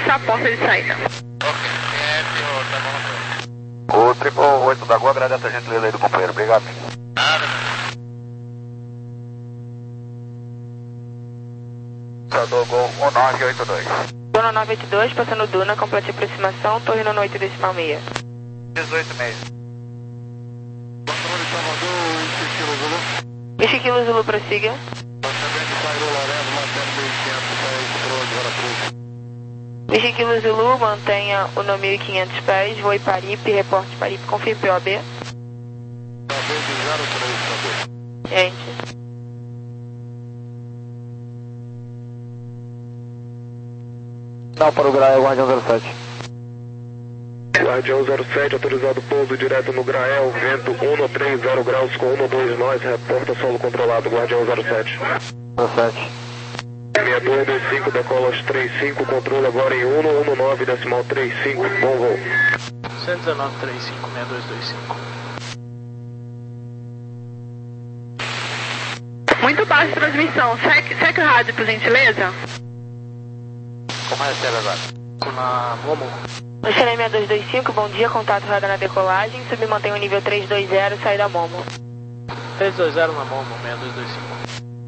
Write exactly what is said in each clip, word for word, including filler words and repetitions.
fixar a porta de saída. O Triple oito da Gol agradece a gentileza aí do companheiro, obrigado. Nada. Salvador Gol um nove oito dois. Dona nove oito dois, passando Duna, complete aproximação, torre no oito decimal seis. dezoito seis. Controle Salvador, vinte quilos Zulu. vinte quilos Zulu, prossiga. vinte quilos Zulu, mantenha o no mil e quinhentos pés, voe Paripe, reporte Paripe, confirme P O B. Gente. Não, para o Grael, Guardião zero sete. Guardião zero sete, autorizado pouso direto no Grael, vento um três zero graus com um dois nós, reporta solo controlado, Guardião zero sete. zero sete. seis dois dois cinco, decola aos trinta e cinco, controle agora em um um nove decimal trinta e cinco, bom voo. cento e dezenove, trinta e cinco, seis dois dois cinco. Muito baixa transmissão, segue, segue o rádio, por gentileza. Como recebe agora? Na Momo. Xerém seis dois dois cinco, bom dia, contato radar na decolagem, submantém o nível três dois zero, saída Momo. três dois zero na Momo, seis dois dois cinco.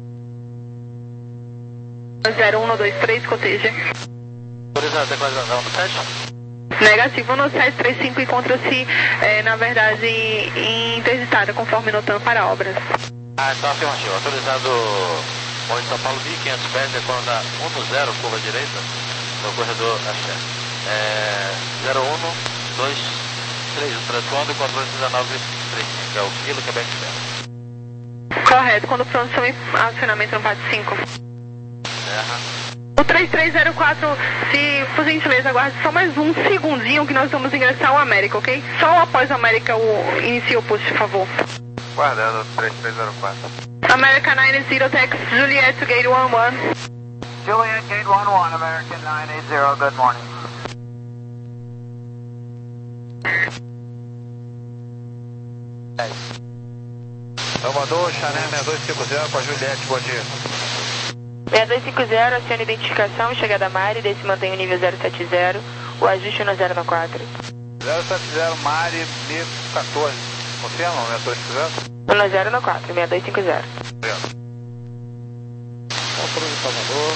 zero um dois três, coteja. Autorizado, declaração no sete? Negativo no sete três cinco, encontra-se, é, na verdade, interditada, conforme notando para obras. Ah, então afirmativo. Autorizado Morro de São Paulo, mil e quinhentos pés, decolando da um zero, curva direita, no corredor Axé. É, zero um dois três, transpondo e controle dezenove trinta e cinco, é o quilo Quebec Serra. Correto, quando pronto, em acionamento no P A T cinco. Serra. O três três zero quatro, se por gentileza aguarde só mais um segundinho que nós vamos ingressar o América, ok? Só após o América o inicie o push, por favor. Guardando três três zero quatro. America nine zero, Tex, Juliet to gate one one. Juliet, gate one one, American nine eight zero, good morning. Salvador, Chané seis dois cinco zero para Juliette, bom dia. seis dois cinco zero, acione identificação, chegada a Mari, desse mantém o nível zero sete zero, o ajuste no zero quatro. zero sete zero, Mari, mil e quatorze. Confirma, seis dois cinco zero? No zero quatro, seis dois cinco zero. Obrigado. Controle Salvador,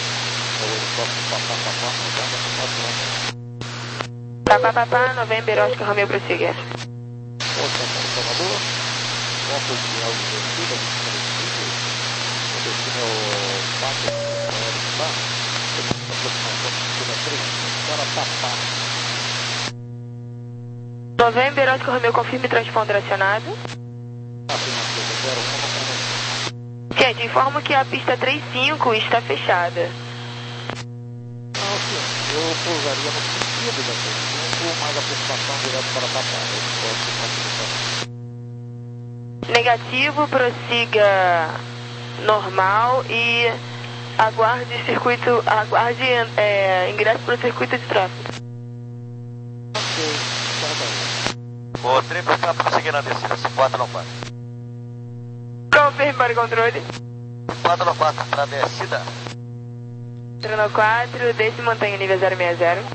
Papá, papá, November, Oscar, Romeo, prossiga. Salvador, ponto de áudio descida, o destino é o quatro, tá? Aproximação de três, para papar. November, Oscar, Romeo, confirme transponder acionado. Gente, informo que a pista trinta e cinco está fechada. Não, sim, eu pousaria no sentido da trinta e cinco, mais a aproximação direto para Papá. Negativo, prossiga normal e aguarde circuito, aguarde é, ingresso para o circuito de tráfego. Ok, tá bem. O triple está prosseguindo na descida, se quatro não quatro. Confirme para o controle. quatro no quatro para a descida. quatro no quatro, desse mantém o nível zero seis zero.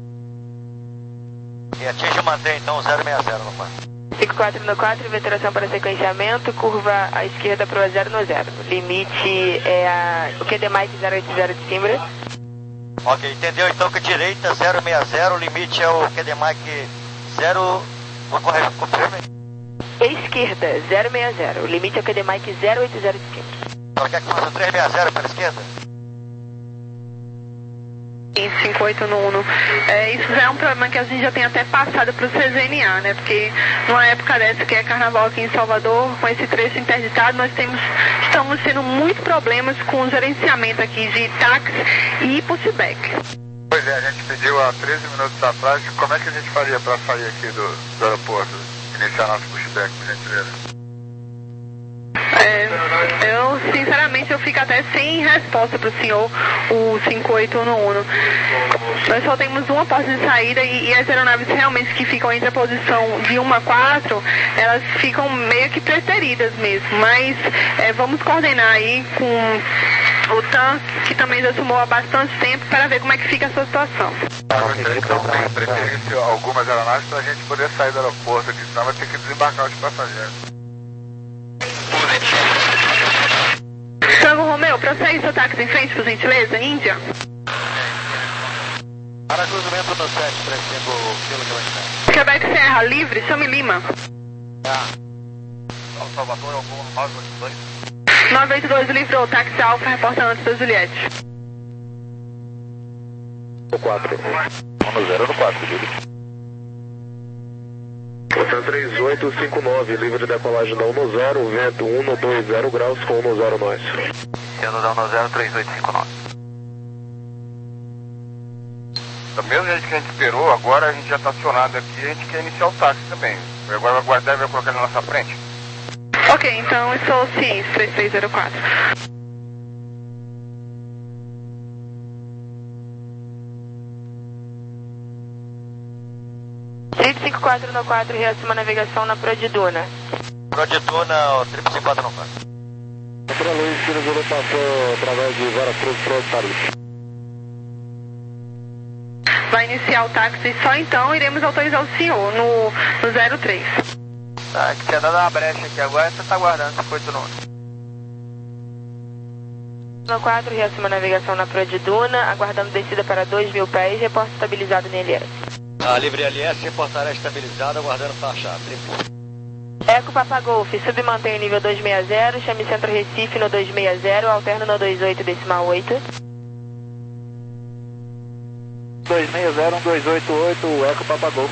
E atinge e mantém então zero seis zero no quatro. cinco quatro no quatro, veteração para sequenciamento, curva à esquerda para o zero no zero. Limite é a, o Q D mais zero oito zero de Simbra. Ok, entendeu então que direita zero seis zero, o limite é o Q D M I zero, vou correr, confirme. Esquerda, zero seis zero, o limite é o Q D mais zero oito zero de Simbra. Então quer que faça três seis zero pela esquerda? cinco oito no um. É, isso já é um problema que a gente já tem até passado para o C Z N A, né? Porque numa época dessa que é carnaval aqui em Salvador, com esse trecho interditado, nós temos, estamos tendo muitos problemas com o gerenciamento aqui de táxi e pushback. Pois é, a gente pediu há treze minutos atrás como é que a gente faria para sair aqui do, do aeroporto, iniciar nosso pushback, por gentileza. É, eu, sinceramente, eu fico até sem resposta para o senhor, o cinco oito no um. Nós só temos uma porta de saída e, e as aeronaves realmente que ficam entre a posição de um a quatro, elas ficam meio que preteridas mesmo, mas é, vamos coordenar aí com o T A M, que também já sumou há bastante tempo, para ver como é que fica a sua situação. Então tem preferência algumas aeronaves para a gente poder sair do aeroporto aqui, senão vai ter que desembarcar os passageiros. Tango Romeu, prossegue seu táxi em frente, por gentileza, Índia. Para cruzamento no sete, trecendo o quilo que vai estar. Quebec Serra, livre, chame Lima. Tá. Salvador, algum nove oito dois. nove oito dois, livrou, táxi Alfa, reporta antes da Juliette. No quatro. um zero no quatro, livre. Hotel três oito cinco nove, livre de decolagem da um no zero, vento um no dois zero graus com um no zero nós. Sendo da um no zero, três oito cinco nove. Do mesmo jeito que a gente esperou, agora a gente já está acionado aqui, a gente quer iniciar o táxi também. Agora vai guardar e vai colocar ele na nossa frente. Ok, então eu sou Ciência, três três zero quatro. triplo cinco quatro no quatro, reassuma a navegação na Prodiduna. Prodiduna, o triplo cinco quatro no quatro. Para Luiz, Pires, ele passou através de Veracruz para o Paris. Vai iniciar o táxi, só então iremos autorizar o senhor no, no zero três. Tá, que tinha dado uma brecha aqui agora, você tá guardando cinco oito nove. No quatro, reassuma a navegação na Prodiduna, aguardando descida para dois mil pés, reporte estabilizado no L S. A livre L S reportará estabilizada, aguardando faixa. Eco Papa Golf, submantém o nível dois seis zero, chame Centro Recife no dois seis zero, alterno no dois oito decimal oito. dois seis zero um dois oito oito, Eco Papa Golf.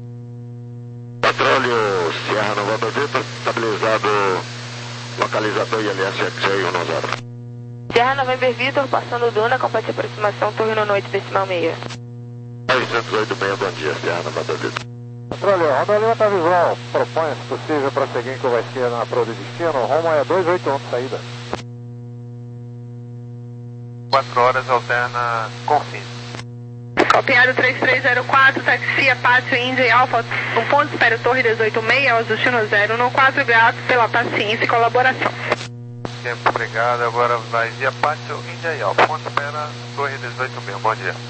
Petróleo Sierra Nova Vitor, estabilizado, localizador I L S X A um zero. Sierra November Vitor, passando Duna, complete aproximação, turno no oito decimal seis. seiscentos e oito meia, bom dia, Sierra Nova Vitor. Petróleo, Honda Lima tá visão, propõe, se possível, prosseguir com vai ser na Pro de Destino, Roma é dois oito um, saída. quatro horas, alterna, confins. Copiado três três zero quatro, taxia Pátio Índia e Alfa, um ponto espera torre dezoito seis, ao destino zero no quatro, grato pela paciência e colaboração. Tempo, obrigado, agora vai via Pátio Índia e Alfa, ponto espera torre dezoito seis, bom dia.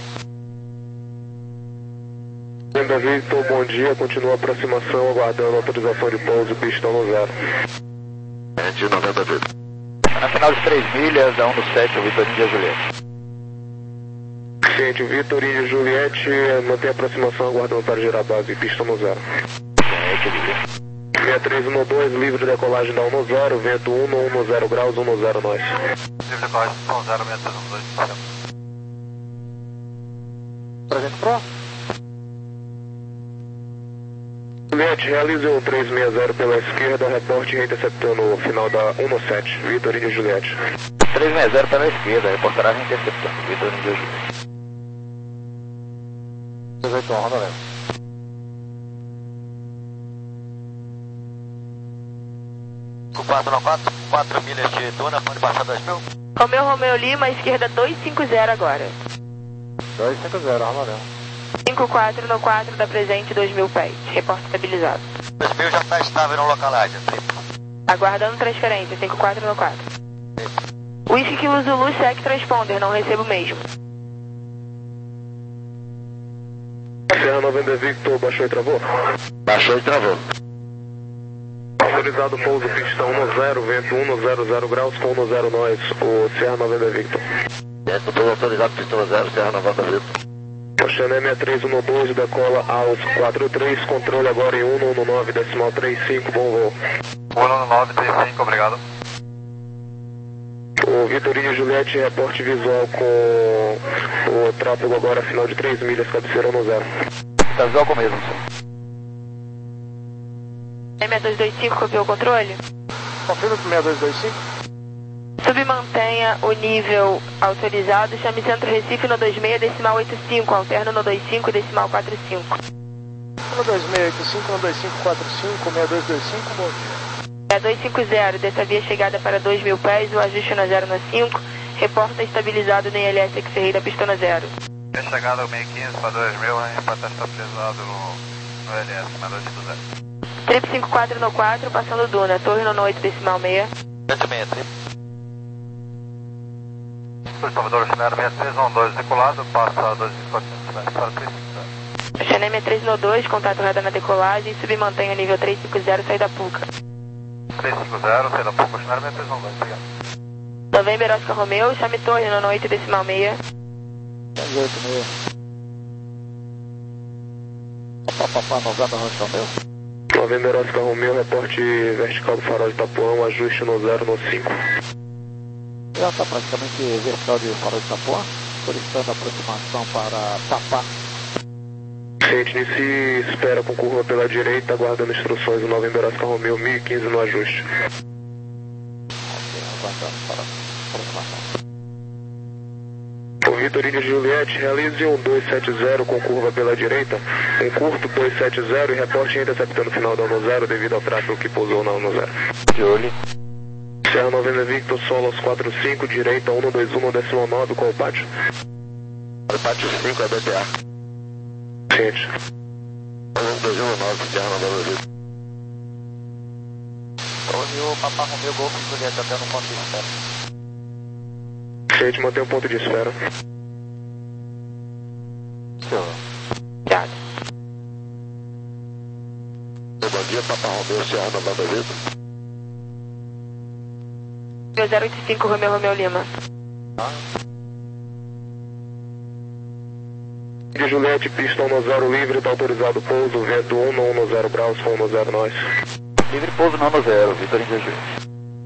Lembra Victor, bom dia, continua a aproximação, aguardando autorização de pouso, pistão no zero. Gente, noventa Vitor. Na final de três milhas, da um no sete, o Vitor Índia Juliette. Ciente, Vitor e Juliette, mantém a aproximação aguardando para gerar base, pista no zero. seis três um dois, livre de decolagem da um no zero, vento um no um no zero graus, um no zero nós. Livre de decolagem da zero, seis três um dois. Presente Pro? Juliette, realize o três seis zero pela esquerda, reporte reinterceptando o final da um no sete, Vitor e Juliette. três seis zero pela esquerda, reportará reinterceptando, Vitor Índia Juliette. dezoito um, Honda Lima. quatro no quatro, quatro milhas de Duna, pode passar dois mil. Romeu Romeu Lima, esquerda dois cinco zero agora. dois cinco zero, Honda Lima. cinco quatro no quatro, da presente dois mil pés, reporte estabilizado. dois mil já está estável no localizer, triplo. Aguardando transferência, cinco quatro no quatro. Whisky que usa o Zulu, segue transponder, não recebo mesmo. Serra November Victor, baixou e travou? Baixou e travou. Autorizado pouso, pista um no zero, vento um no zero zero graus com um no zero nós, o Serra November Victor. Dentro do autorizado, pista no zero, Serra Nova Vitor. Oceané seis três um dois, decola aos quatro três, controle agora em um no nove, decimal três cinco, bom voo. um no nove, três cinco, obrigado. O Vitorinho Juliette, reporte visual com o tráfego agora, final de três milhas, cabeceira no zero. Tá visual com o mesmo, senhor. M dois dois cinco, copiou o controle? Confirma pro seis dois dois cinco. Submantenha o nível autorizado, chame Centro Recife no dois seis decimal oito cinco, alterno no dois cinco decimal quatro cinco. No dois seis oito cinco, no dois cinco quatro cinco, seis dois dois cinco, bom dia. seis dois cinco zero, dessa via chegada para dois mil pés, o ajuste no zero no cinco, reporta estabilizado no I L S X R I da pista no zero. É chegada ao meio quinze para dois mil, hein, para estar estabilizado no, no L S, seis dois cinco zero. Trip cinco quatro no quatro, passando Duna, torre no oito decimal seis. oito seis, triplo. Salvador, Oceanário seis três um dois, decolado, passa dois mil e quatrocentos. Faro três cinco zero. Xenemia três no dois, contato radar na decolagem, submantenha nível três cinco zero, saída Puca. três cinco zero, saída Puca, Xenemia três no dois, obrigado. November Oscar Romeo, chame torre, nono oito decimal meia. dez oito meia. Papapá, November Oscar Romeo. November Oscar Romeo, reporte vertical do farol de Itapuã, ajuste no zero no cinco. Já está praticamente vertical de farol de Itapuã, solicitando aproximação para Tapá. Ciente, inicie espera com curva pela direita, aguardando instruções do November Oscar Romeo mil e quinze no ajuste. Ok, aguardando para aproximação. O Vitor Índia Juliette, realize um dois sete zero com curva pela direita, um curto dois sete zero e reporte interceptando o final da ONU zero devido ao tráfego que pousou na ONU zero. Julie. Serra November Victor, solo aos quatro cinco, direita um dois um decimal nove, qual o pátio? O pátio cinco é B T A. Ciente. um dois um nove, Serra November Victor. Torre o Papá Romeo Golf Juliette até no ponto de espera. Ciente, mantém o ponto de espera. Obrigado. Bom dia, Papá Romeo, Serra November Victor. zero oito cinco, Romeo Romeo Lima. De Juliette, pista um zero livre, está autorizado o pouso, vento um no um zero graus, com um zero nós. Livre pouso no um zero, Vitor Índia Juliette.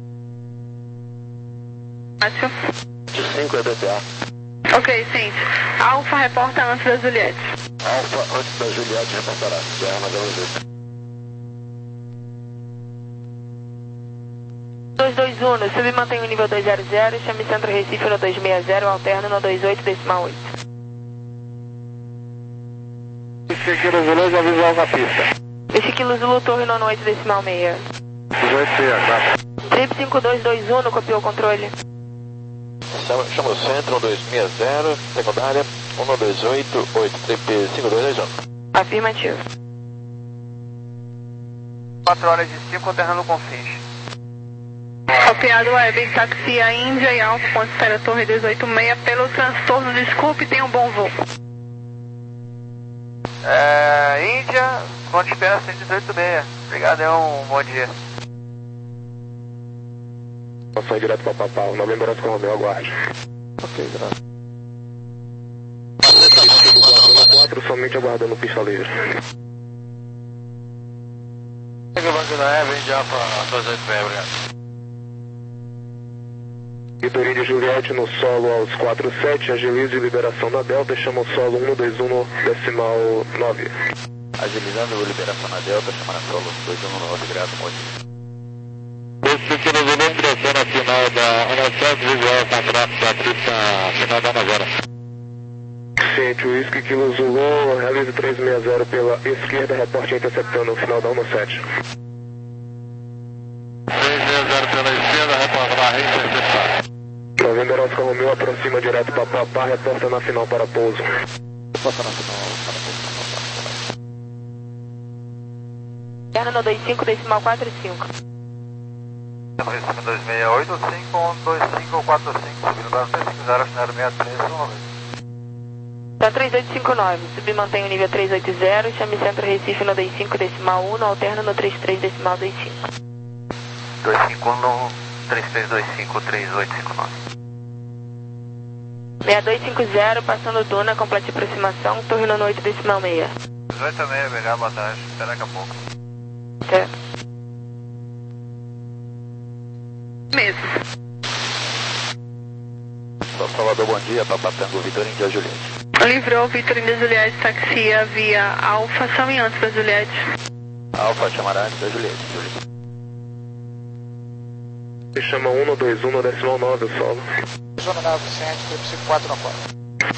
Márcio. cinco é B T A. Ok, ciente. Alfa reporta antes da Juliette. Alfa, antes da Juliette, reportará. Serra November Victor. dois dois um, submantém o nível dois zero zero, chame Centro Recife no dois seis zero, alterno no dois oito decimal oito. Seguindo os Zulu, já visual na pista. Vestiquilo Zulu, torre nono oito decimal meia. dezoito C, tá? Trip cinco dois dois um, copiou o controle. Chama, chama o centro, um dois seis zero, secundária, um dois oito, oito, trip cinco dois dois um. Afirmativo. quatro horas e cinco, alterando com Confins. Copiado Web, táxi a Índia e Alfa, ponto espera torre dezoito seis, pelo transtorno, desculpe, tenha um bom voo. É, Índia, ponto espera cento e dezoito seis. Obrigado, é um bom dia. Passou direto para Papá, o November Oscar Romeo, aguarde. Ok, graças. quatro, somente aguardando pista livre. Pega o banco da Eve, de Alfa dois oito seis, obrigado. Vitor Índia Juliette no solo aos quatro sete, agilize liberação na Delta, chama o solo um dois um no decimal nove. Agilizando a liberação na Delta, chamando a solo dois um nove, obrigado, muito. Esse que nos uniu direção na final da ONU sete, visual para tráfego da pista final da ONU zero. Ciente, Whisky Kilo Zulu, realize três seis zero pela esquerda, reporte interceptando o final da ONU sete. três seis zero pela esquerda, reportará a interceptar. November Oscar Romeo aproxima direto para Papá, reporta na final para pouso. Reporta na final para pouso. Alterno no dois cinco decimal quatro cinco. Recife dois seis oito, cinco um dois cinco quatro cinco, subindo para três cinco zero, cenário seis três um. Tá três oito cinco nove, submantém o nível três oito zero, chame Centro Recife no dois cinco decimal um, no alterno no trinta e três decimal vinte e cinco. dois cinco um no três três dois cinco, três oito cinco nove. seis dois cinco zero, passando Duna, complete aproximação, torre nono oito decimal meia. dezoito seis, obrigado, boa tarde, até daqui a pouco. Até. Mesmo. São Salvador, bom dia, Papatango, Vitor Índia Juliette. Livrou Vitor Índia Juliette, taxia via Alfa, chame antes da Juliette. Alfa, chamará antes da Juliette. Juliette. Se chama um no dois um no decimal nove, o solo. Zona nove cento, trip cinco quatro no quatro.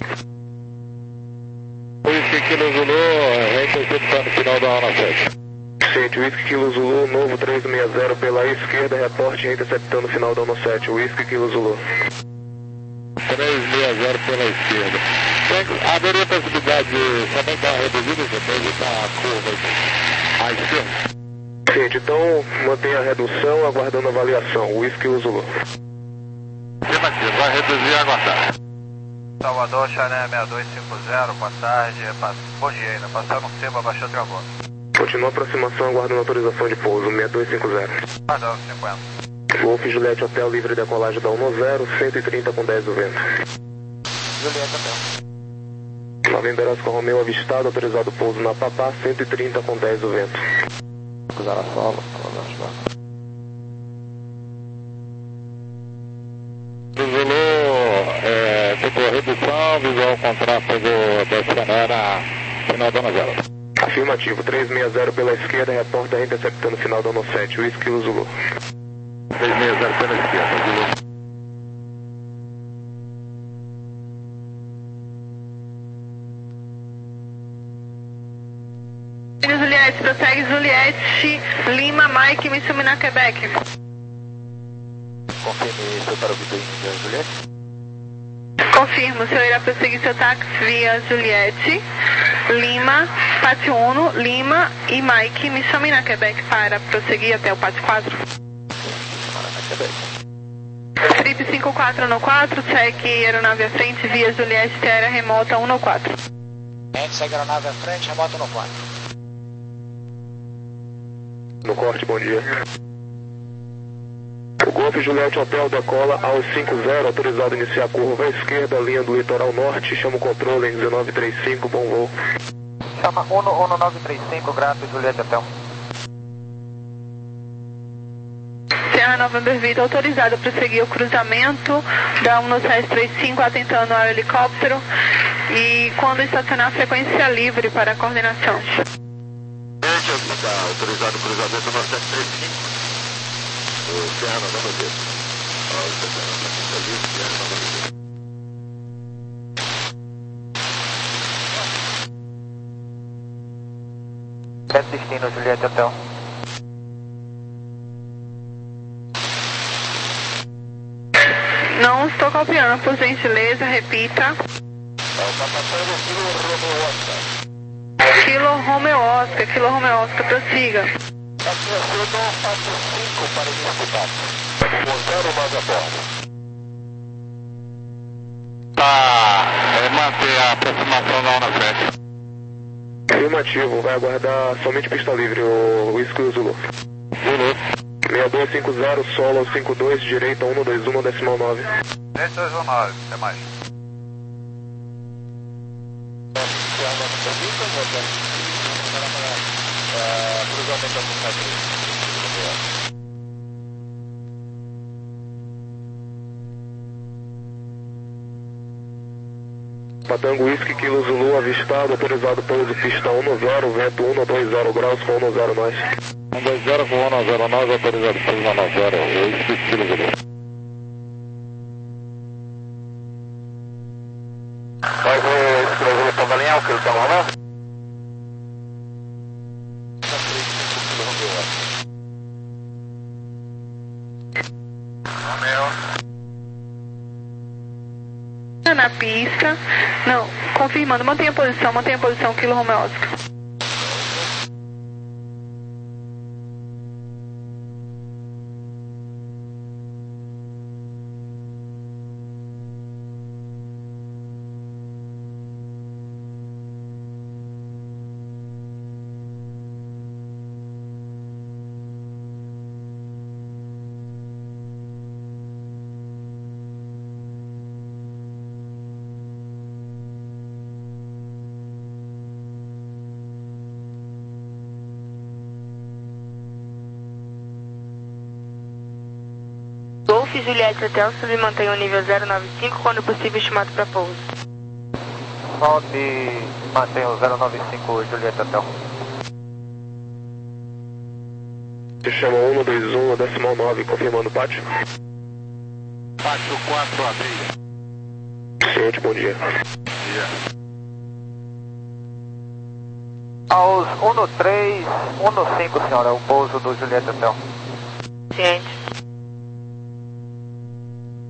Whisky Kilo Zulu, reinterceptando o final da ONU sete. Ciente, Whisky Kilo Zulu, novo três seis zero pela esquerda, reporte interceptando o final da ONU sete. Whisky Kilo Zulu. três seis zero pela esquerda. Haveria possibilidade de também dar uma reduzida depois da curva à esquerda? Ciente, então mantenha a redução, aguardando a avaliação. Whisky Zulu. Afirmativo, vai reduzir e aguardar. Salvador, Chané seis dois cinco zero, boa tarde. Bom dia ainda, passando por cima, baixou travou. Continua a aproximação, aguardando autorização de pouso, seis dois cinco zero. Perdão, cinquenta. Golf Juliette Hotel, livre decolagem da um zero, cento e trinta com dez do vento. Juliette Hotel. Nova Emberosca Romeo avistado, autorizado pouso na Papá, cento e trinta com dez do vento. Cruzar a sala, Zulu, é, tipo, redução, visual contrato do, da Cenera, final da novela. Afirmativo, trezentos e sessenta pela esquerda, repórter interceptando final da sete, Whisky Zulu. trezentos e sessenta pela esquerda, Zulu. Juliette, prossegue Juliette, Lima, Mike, Mitsumina, Quebec. Confirme seu para o Vitor Índia, Juliette. Confirmo, o senhor irá prosseguir seu táxi via Juliette, Lima, Pátio um, Lima e Mike, Mitsumina, Quebec, para prosseguir até o Pátio quatro. Trip cinco quatro no quatro, segue aeronave à frente via Juliette, terra remota um no quatro. Segue aeronave à frente, remota no quatro. No corte, bom dia. O Golf Juliette Hotel decola aos cinco zero, autorizado a iniciar a curva à esquerda, linha do litoral norte, chama o controle em dezenove trinta e cinco, bom voo. Chama um nove três cinco, grato, Juliette Hotel. Serra November Vida, autorizado a prosseguir o cruzamento da um sete três cinco, atentando ao helicóptero e quando estacionar, frequência livre para a coordenação. Está autorizado o cruzamento no sete três cinco. O Serra November Vida. Frequência livre, Serra November Vida. Sete destino, Juliette Hotel. Não estou copiando, por gentileza, repita. Kilo Romeo Oscar, Kilo Romeo Oscar, prossiga. Tá, é manter a aproximação da onda sete. Afirmativo, vai aguardar somente pista livre, o Whisky Zulu. Zulu. seis dois cinco zero, solo cinco dois, direita um dois um, decimal nove. seis dois um nove, até mais. Patango Whisky Kilo Zulu avistado, autorizado pouso pista um zero, vento um dois zero graus com um zero nós. um dois zero com um zero nós, autorizado pouso um zero, Whisky Kilo Zulu. Vai ver esse Zulu para alinhar o que ele está rolando? Na pista, não, confirmando, mantenha a posição, mantenha a posição, Kilo Romeo Oscar. Golf Juliette Hotel, submantém o nível zero nove cinco quando possível estimado para pouso. Sobe, mantém o zero nove cinco Juliette Hotel. Se chama um dois um, decimal nove, confirmando o pátio. Pátio quatro, abriga. Ciente, bom dia. Dia. Aos um três, um cinco, senhora, o pouso do Juliette Hotel. Ciente.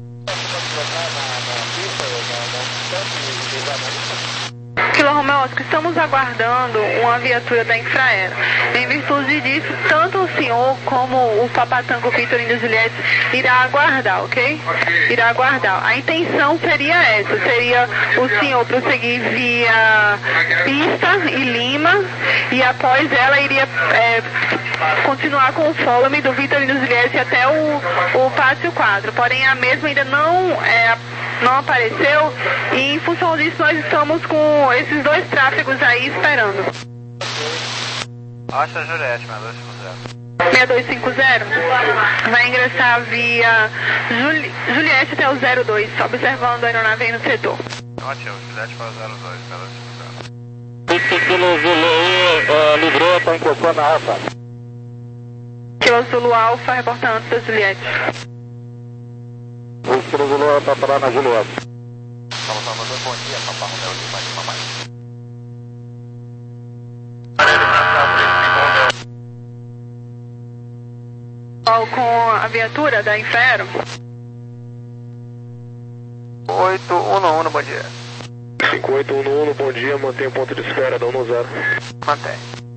Kilo Romeo Oscar, estamos aguardando uma viatura da Infraero. Em virtude disso, tanto o senhor como o Papatango Victor Índio Juliette irá aguardar, ok? Irá aguardar. A intenção seria essa, seria o senhor prosseguir via pista e Lima, e após ela iria é, continuar com o follow-me do Victor Índio Juliette até o, o pátio quatro. Porém, a mesma ainda não, é, não apareceu, e em função disso nós estamos com esses dois tráfegos aí esperando. Acha Juliette, seis dois cinco zero. seis dois cinco zero vai ingressar via Juli, Juliette até o zero dois, observando a aeronave aí no setor. Ótimo, Juliette para o zero dois, seis dois cinco zero. Victor Kilo Zulu, uh, livrou, está encostando na Alfa. Kilo Zulu Alfa, reportando da Juliette. O Kilo Zulu está parando na Juliette. Vamos, Salvador, bom dia, Papa Romeu Lima, Lima mais. Com a viatura da Infraero. oito um um, bom dia. cinco oito um um, bom dia, mantém o ponto de espera da um zero. Mantém.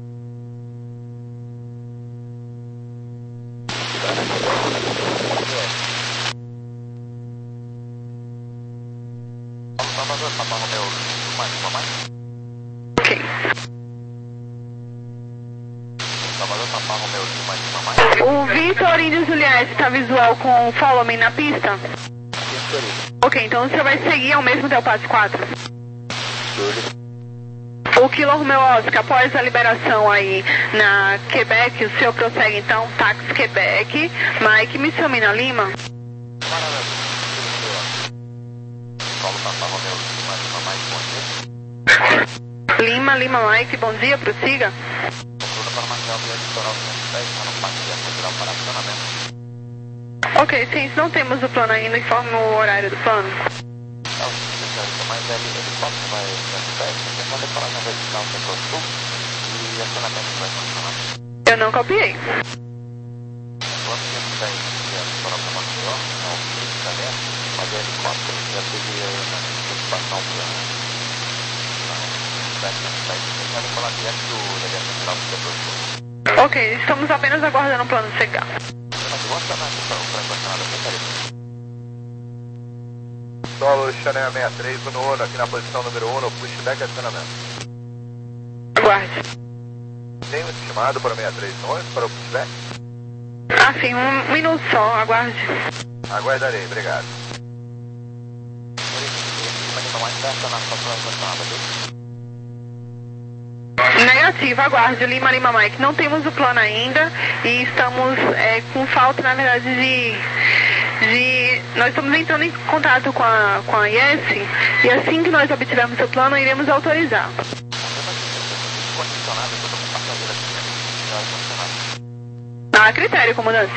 Salvador, Papa Romeu Lima, Lima mais. Ok. Salvador, Papa Romeu Lima, Lima mais. O Victor Índio Juliette está visual com o follow me na pista? Ok, então o senhor vai seguir ao mesmo Del Passo quatro. O Kilo Romeo Oscar, após a liberação aí na Quebec, o senhor prossegue então, táxi Quebec, Mike, Missamina Lima. Lima, Lima, Mike, bom dia, prossiga. Ok, sim, se não temos o plano ainda, informe o horário do plano. Eu não copiei. Ok, estamos apenas aguardando o plano chegar. Solo Chanel sessenta e três, Uno Uno, aqui na posição número um, pushback acionamento. Aguarde. Tem um estimado para sessenta e três nós para o pushback? Ah, sim, um minuto só, aguarde. Aguardarei, obrigado. Negativo, aguarde, Lima, Lima, Mike. Não temos o plano ainda e estamos é, com falta, na verdade, de, de... Nós estamos entrando em contato com a, com a I S e assim que nós obtivermos o plano, iremos autorizar. A critério, comandante.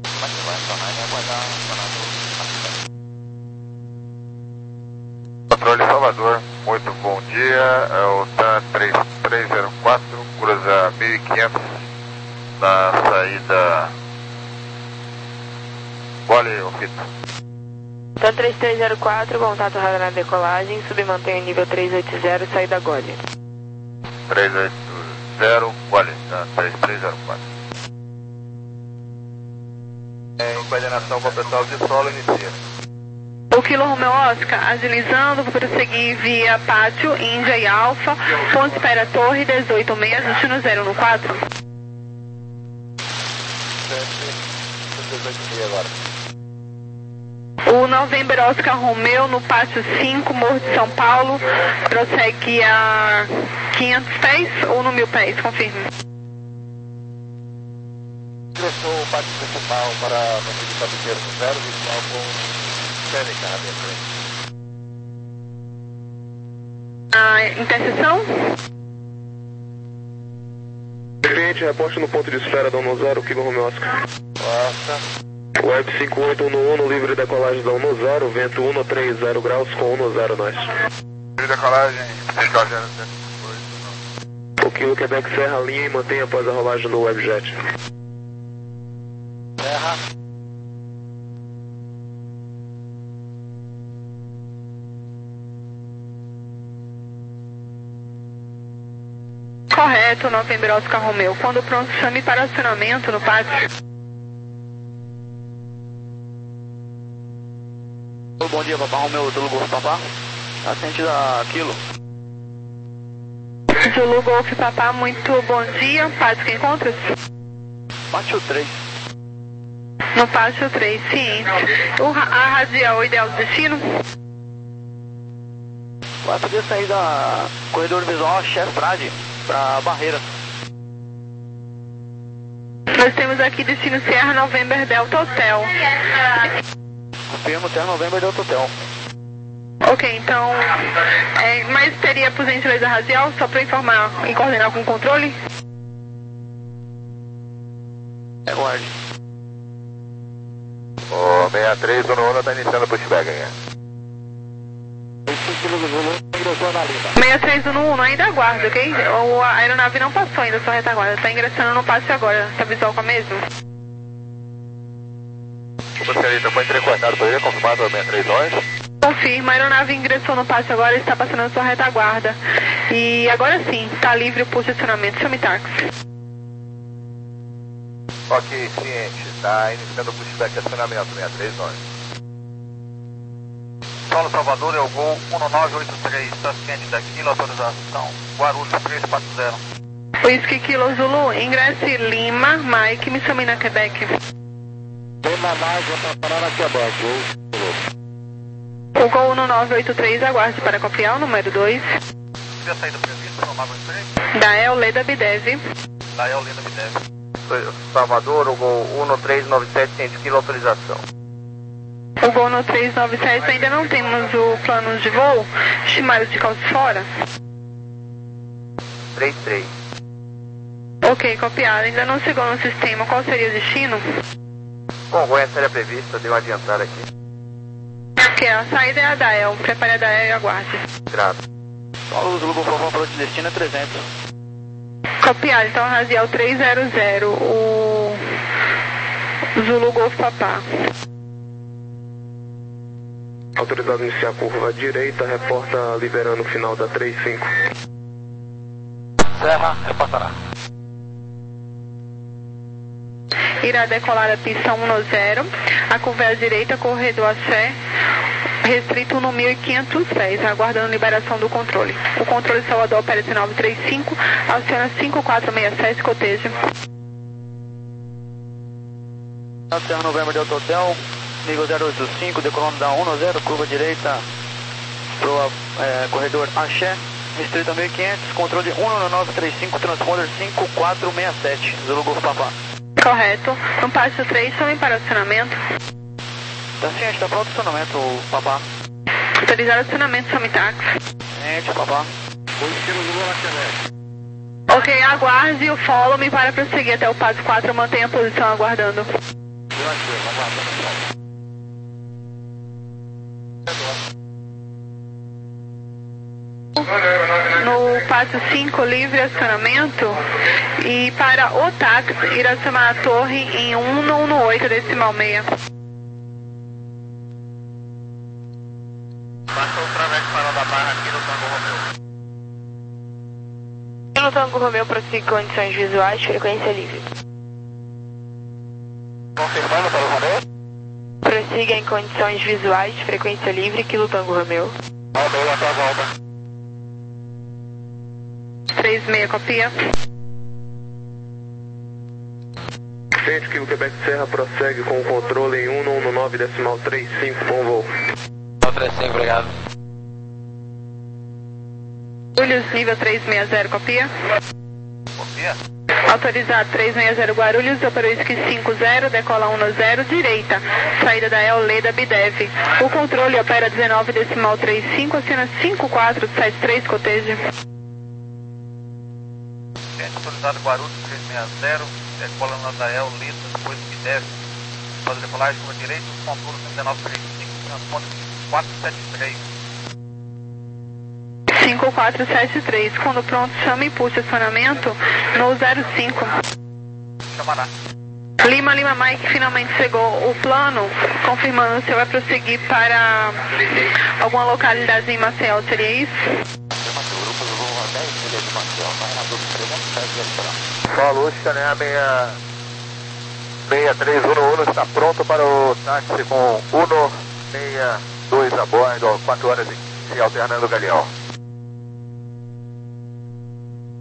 Controle Salvador, muito bom dia, é o T A N três três zero quatro, cruza mil e quinhentos na saída. Olha o Fito. T A N três três zero quatro, contato radar na decolagem, submantém o nível três oito zero, saída Gole. três oito zero, Gole, T A N três três zero quatro. É, em coordenação com o pessoal de solo, inicia. O Kilo Romeo Oscar, agilizando, vou prosseguir via Pátio, Índia e Alfa, ponto espera Torre, dezoito seis, destino zero no quatro. O November Oscar Romeo no Pátio cinco, Morro de São Paulo, prossegue a quinhentos pés ou no mil pés, confirme. Ingressou o pátio principal para a Avenida Cabeceiro no zero, visual com Fênica na minha frente. A interseção? Cliente, reporte no ponto de esfera da um zero, Kilo Romeo Oscar. Passa. Web cinco oito um um, livre decolagem da um zero, vento cento e trinta graus com um zero nós. Livre decolagem, decolagem. O Kilo Quebec Serra linha e mantém após a rolagem no Webjet. Terra. Correto, Novembro Oscar Romeu. Quando pronto, chame para acionamento no pátio. Bom dia, Papa Romeu, Zulu Golf Papá. Assente da Quilo. Zulu Golf Papá, muito bom dia. Pátio que encontra-se? Pátio três. No pátio três, sim. O, a radial, o ideal do destino? Vai poder sair da corredor visual Chef Frade para Barreira. Nós temos aqui destino Sierra November Delta Hotel. Confirmo, Sierra November Delta Hotel. Ok, então, é, mas teria por gentileza radial, só para informar e coordenar com o controle? Aguarde. O sessenta e três do Uno está iniciando o pushback aqui. sessenta e três do Uno ainda aguarda, ok? O, a aeronave não passou ainda sua retaguarda, está ingressando no passe agora. Está visual com a mesma? Desculpa, senhorita, foi entrecortado, poderia confirmar do sessenta e três nós? Confirma, a aeronave ingressou no passe agora e está passando sua retaguarda. E agora sim, está livre o posicionamento. Chame táxi. Ok, ciente, está iniciando o pushback, acionamento sessenta e três nós. Solo Salvador, é o Gol um nove oito três, está ciente daquilo, autorização, Guarulhos três quatro zero. Whisky Kilo Zulu, ingresse Lima, Mike, me chame na Quebec. Lima, Mike, vou parar na Quebec, o Gol um nove oito três, aguarde para copiar o número dois. E a saída prevista no nove oito três? Da El Leda Bidev. Da El Leda Bidev. Salvador, o Gol um três nove sete, cem kg, autorização. O Gol no três nove sete, ainda não temos o plano de voo. Estimaram de calços fora? três três. Ok, copiado. Ainda não chegou no sistema. Qual seria o destino? Congonha seria prevista, deu uma adiantada aqui. Ok, a saída é a da El. Prepare a da El e aguarde. Grato. Solo Zulu Golf Papá, para o destino é trezentos. Copiado, então radial três zero zero, o Zulu Golf Papá. Autorizado a iniciar a curva à direita, reporta liberando o final da três cinco. Serra, repassará. Irá decolar a pista um zero, a curva é à direita, corredor a Sé, restrito no mil quinhentos pés, aguardando liberação do controle. O controle Salvador opera nove três cinco, aciona cinco quatro seis sete, coteja. Serra Novembro Delta Hotel, nível zero oito cinco, decolando da um zero, curva direita, pro é, corredor Axé, restrito a mil e quinhentos, controle um nove três cinco, transponder cinco quatro seis sete, Zulu Golf Papá. Correto. No passo três, também para acionamento. Tá ciente, está pronto o acionamento, Papá. Autorizar o acionamento, chame táxi. Ciente, Papá. Ok, aguarde o follow-me para prosseguir até o passo quatro, mantenha a posição aguardando. No passo cinco, livre acionamento. E para o táxi, irá chamar a torre em um um oito decimal seis. Passou o traveco para da barra aqui no Tango Romeu. No Tango Romeu, prossiga condições visuais, frequência livre. Confirmando para o Romeu? Prossiga em condições visuais, frequência livre, Kilo Tango Romeu. Romeu, até a volta. três seis, copia. Ciente que o Quebec Serra prossegue com o controle em um um nove decimal três cinco, bom voo. três cinco, obrigado. Guarulhos, nível três seis zero, copia. Copia. Autorizado três seis zero Guarulhos, Operoisque cinco zero, decola um zero, direita. Saída da El Leda Bidev. O controle opera dezenove decimal trinta e cinco, acena cinco quatro sete três, coteja. Ciente autorizado Guarulhos três seis zero, decola na da El Leda, depois Bidev. Faz decolagem com a direita, controle dezenove trinta e cinco, transponder quatro sete três. cinco quatro sete três, quando pronto, chame e puxe acionamento no zero cinco. Chamará. Lima, Lima, Mike, finalmente chegou o plano, confirmando se vai prosseguir para alguma localidade em Maceió, seria isso? Grupo do Voo dez, milha de Maceió. ó, vai na doze três um sete esperando. Falou, Xané seis três um um está pronto para o táxi com um seis dois a bordo, quatro horas e quinze, alternando o Galeão.